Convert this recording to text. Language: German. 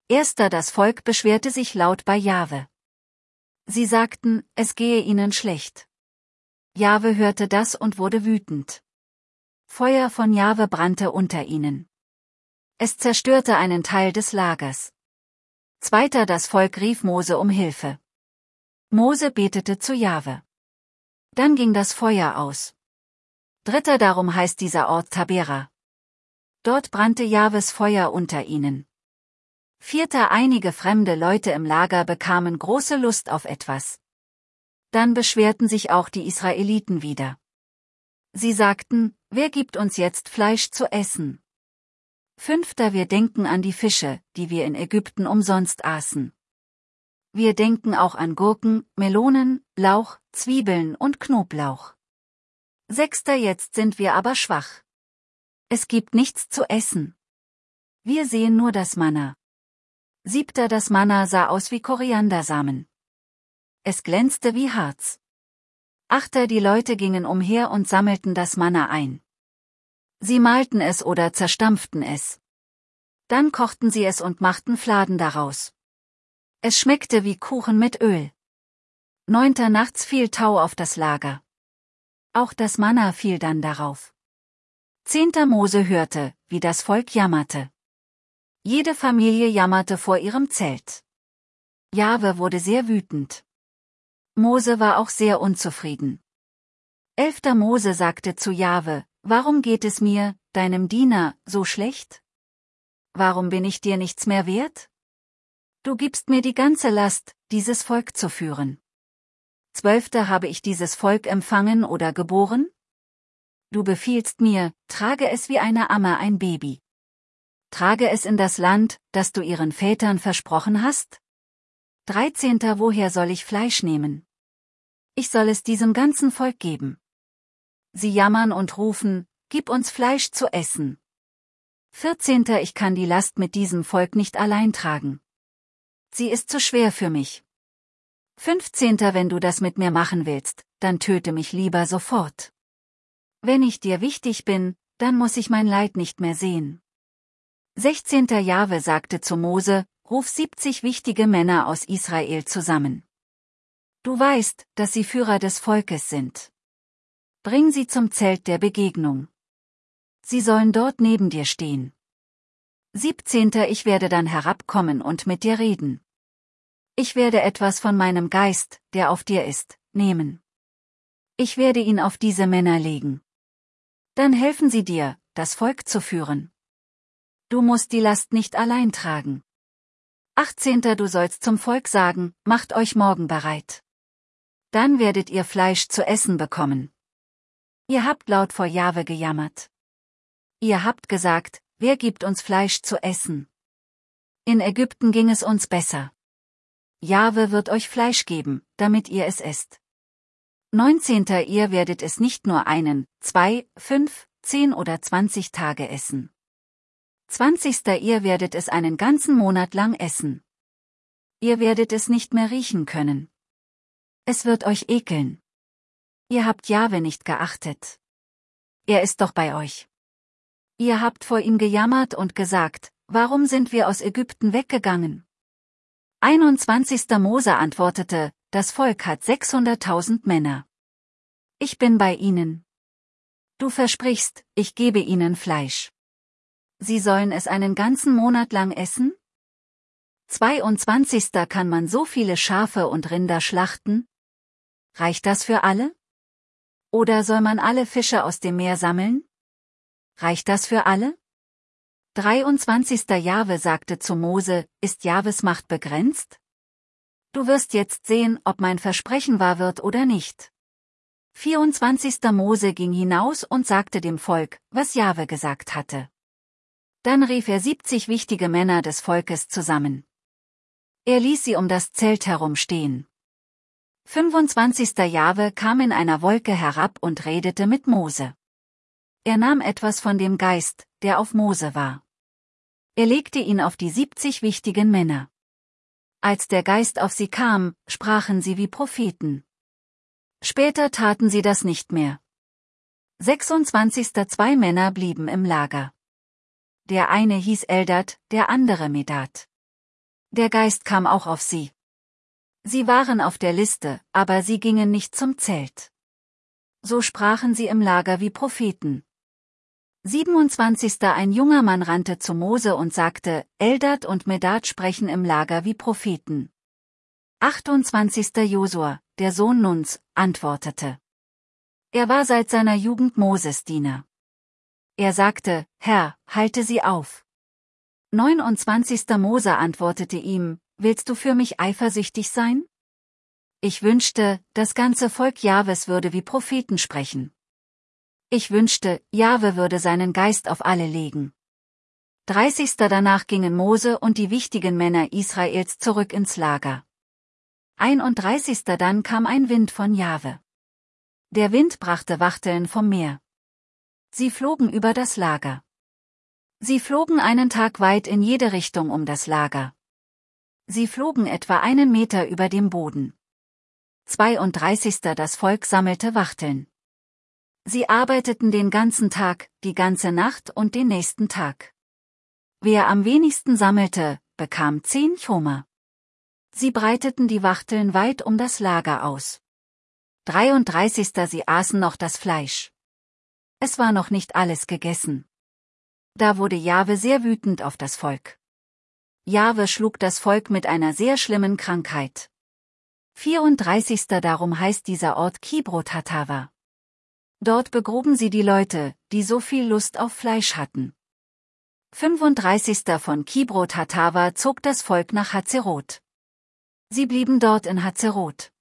Erster das Volk beschwerte sich laut bei Jahwe. Sie sagten, es gehe ihnen schlecht. Jahwe hörte das und wurde wütend. Feuer von Jahwe brannte unter ihnen. Es zerstörte einen Teil des Lagers. Zweiter das Volk rief Mose um Hilfe. Mose betete zu Jahwe. Dann ging das Feuer aus. Dritter darum heißt dieser Ort Tabera. Dort brannte Jahwes Feuer unter ihnen. Vierter einige fremde Leute im Lager bekamen große Lust auf etwas. Dann beschwerten sich auch die Israeliten wieder. Sie sagten, wer gibt uns jetzt Fleisch zu essen? Fünfter wir denken an die Fische, die wir in Ägypten umsonst aßen. Wir denken auch an Gurken, Melonen, Lauch, Zwiebeln und Knoblauch. Sechster jetzt sind wir aber schwach. Es gibt nichts zu essen. Wir sehen nur das Manna. Siebter das Manna sah aus wie Koriandersamen. Es glänzte wie Harz. Achter die Leute gingen umher und sammelten das Manna ein. Sie mahlten es oder zerstampften es. Dann kochten sie es und machten Fladen daraus. Es schmeckte wie Kuchen mit Öl. Neunter nachts fiel Tau auf das Lager. Auch das Manna fiel dann darauf. Zehnter Mose hörte, wie das Volk jammerte. Jede Familie jammerte vor ihrem Zelt. Jahwe wurde sehr wütend. Mose war auch sehr unzufrieden. Elfter Mose sagte zu Jahwe, warum geht es mir, deinem Diener, so schlecht? Warum bin ich dir nichts mehr wert? Du gibst mir die ganze Last, dieses Volk zu führen. Zwölfter habe ich dieses Volk empfangen oder geboren? Du befiehlst mir, trage es wie eine Amme ein Baby. Trage es in das Land, das du ihren Vätern versprochen hast? 13. Woher soll ich Fleisch nehmen? Ich soll es diesem ganzen Volk geben. Sie jammern und rufen, gib uns Fleisch zu essen. 14. Ich kann die Last mit diesem Volk nicht allein tragen. Sie ist zu schwer für mich. 15. Wenn du das mit mir machen willst, dann töte mich lieber sofort. Wenn ich dir wichtig bin, dann muss ich mein Leid nicht mehr sehen. 16. Jahwe sagte zu Mose, ruf 70 wichtige Männer aus Israel zusammen. Du weißt, dass sie Führer des Volkes sind. Bring sie zum Zelt der Begegnung. Sie sollen dort neben dir stehen. 17. Ich werde dann herabkommen und mit dir reden. Ich werde etwas von meinem Geist, der auf dir ist, nehmen. Ich werde ihn auf diese Männer legen. Dann helfen sie dir, das Volk zu führen. Du musst die Last nicht allein tragen. 18. Du sollst zum Volk sagen, macht euch morgen bereit. Dann werdet ihr Fleisch zu essen bekommen. Ihr habt laut vor Jahwe gejammert. Ihr habt gesagt, wer gibt uns Fleisch zu essen? In Ägypten ging es uns besser. Jahwe wird euch Fleisch geben, damit ihr es esst. 19. Ihr werdet es nicht nur 1, 2, 5, 10 oder 20 Tage essen. 20. Ihr werdet es einen ganzen Monat lang essen. Ihr werdet es nicht mehr riechen können. Es wird euch ekeln. Ihr habt Jahwe nicht geachtet. Er ist doch bei euch. Ihr habt vor ihm gejammert und gesagt, warum sind wir aus Ägypten weggegangen? 21. Mose antwortete, das Volk hat 600.000 Männer. Ich bin bei ihnen. Du versprichst, ich gebe ihnen Fleisch. Sie sollen es einen ganzen Monat lang essen? 22. Kann man so viele Schafe und Rinder schlachten? Reicht das für alle? Oder soll man alle Fische aus dem Meer sammeln? Reicht das für alle? 23. Jahwe sagte zu Mose, ist Jahwes Macht begrenzt? Du wirst jetzt sehen, ob mein Versprechen wahr wird oder nicht. 24. Mose ging hinaus und sagte dem Volk, was Jahwe gesagt hatte. Dann rief er 70 wichtige Männer des Volkes zusammen. Er ließ sie um das Zelt herum stehen. 25. Jahwe kam in einer Wolke herab und redete mit Mose. Er nahm etwas von dem Geist, der auf Mose war. Er legte ihn auf die 70 wichtigen Männer. Als der Geist auf sie kam, sprachen sie wie Propheten. Später taten sie das nicht mehr. 26. 2 Männer blieben im Lager. Der eine hieß Eldad, der andere Medad. Der Geist kam auch auf sie. Sie waren auf der Liste, aber sie gingen nicht zum Zelt. So sprachen sie im Lager wie Propheten. 27. Ein junger Mann rannte zu Mose und sagte, Eldad und Medad sprechen im Lager wie Propheten. 28. Josua, der Sohn Nuns, antwortete. Er war seit seiner Jugend Moses Diener. Er sagte, Herr, halte sie auf. 29. Mose antwortete ihm, willst du für mich eifersüchtig sein? Ich wünschte, das ganze Volk Jahwes würde wie Propheten sprechen. Ich wünschte, Jahwe würde seinen Geist auf alle legen. 30. Danach gingen Mose und die wichtigen Männer Israels zurück ins Lager. 31. Dann kam ein Wind von Jahwe. Der Wind brachte Wachteln vom Meer. Sie flogen über das Lager. Sie flogen einen Tag weit in jede Richtung um das Lager. Sie flogen etwa 1 Meter über dem Boden. 32. Das Volk sammelte Wachteln. Sie arbeiteten den ganzen Tag, die ganze Nacht und den nächsten Tag. Wer am wenigsten sammelte, bekam 10 Choma. Sie breiteten die Wachteln weit um das Lager aus. 33. Sie aßen noch das Fleisch. Es war noch nicht alles gegessen. Da wurde Jahwe sehr wütend auf das Volk. Jahwe schlug das Volk mit einer sehr schlimmen Krankheit. 34. Darum heißt dieser Ort Kibrot Hatava. Dort begruben sie die Leute, die so viel Lust auf Fleisch hatten. 35. Von Kibrot Hatava zog das Volk nach Hazeroth. Sie blieben dort in Hazeroth.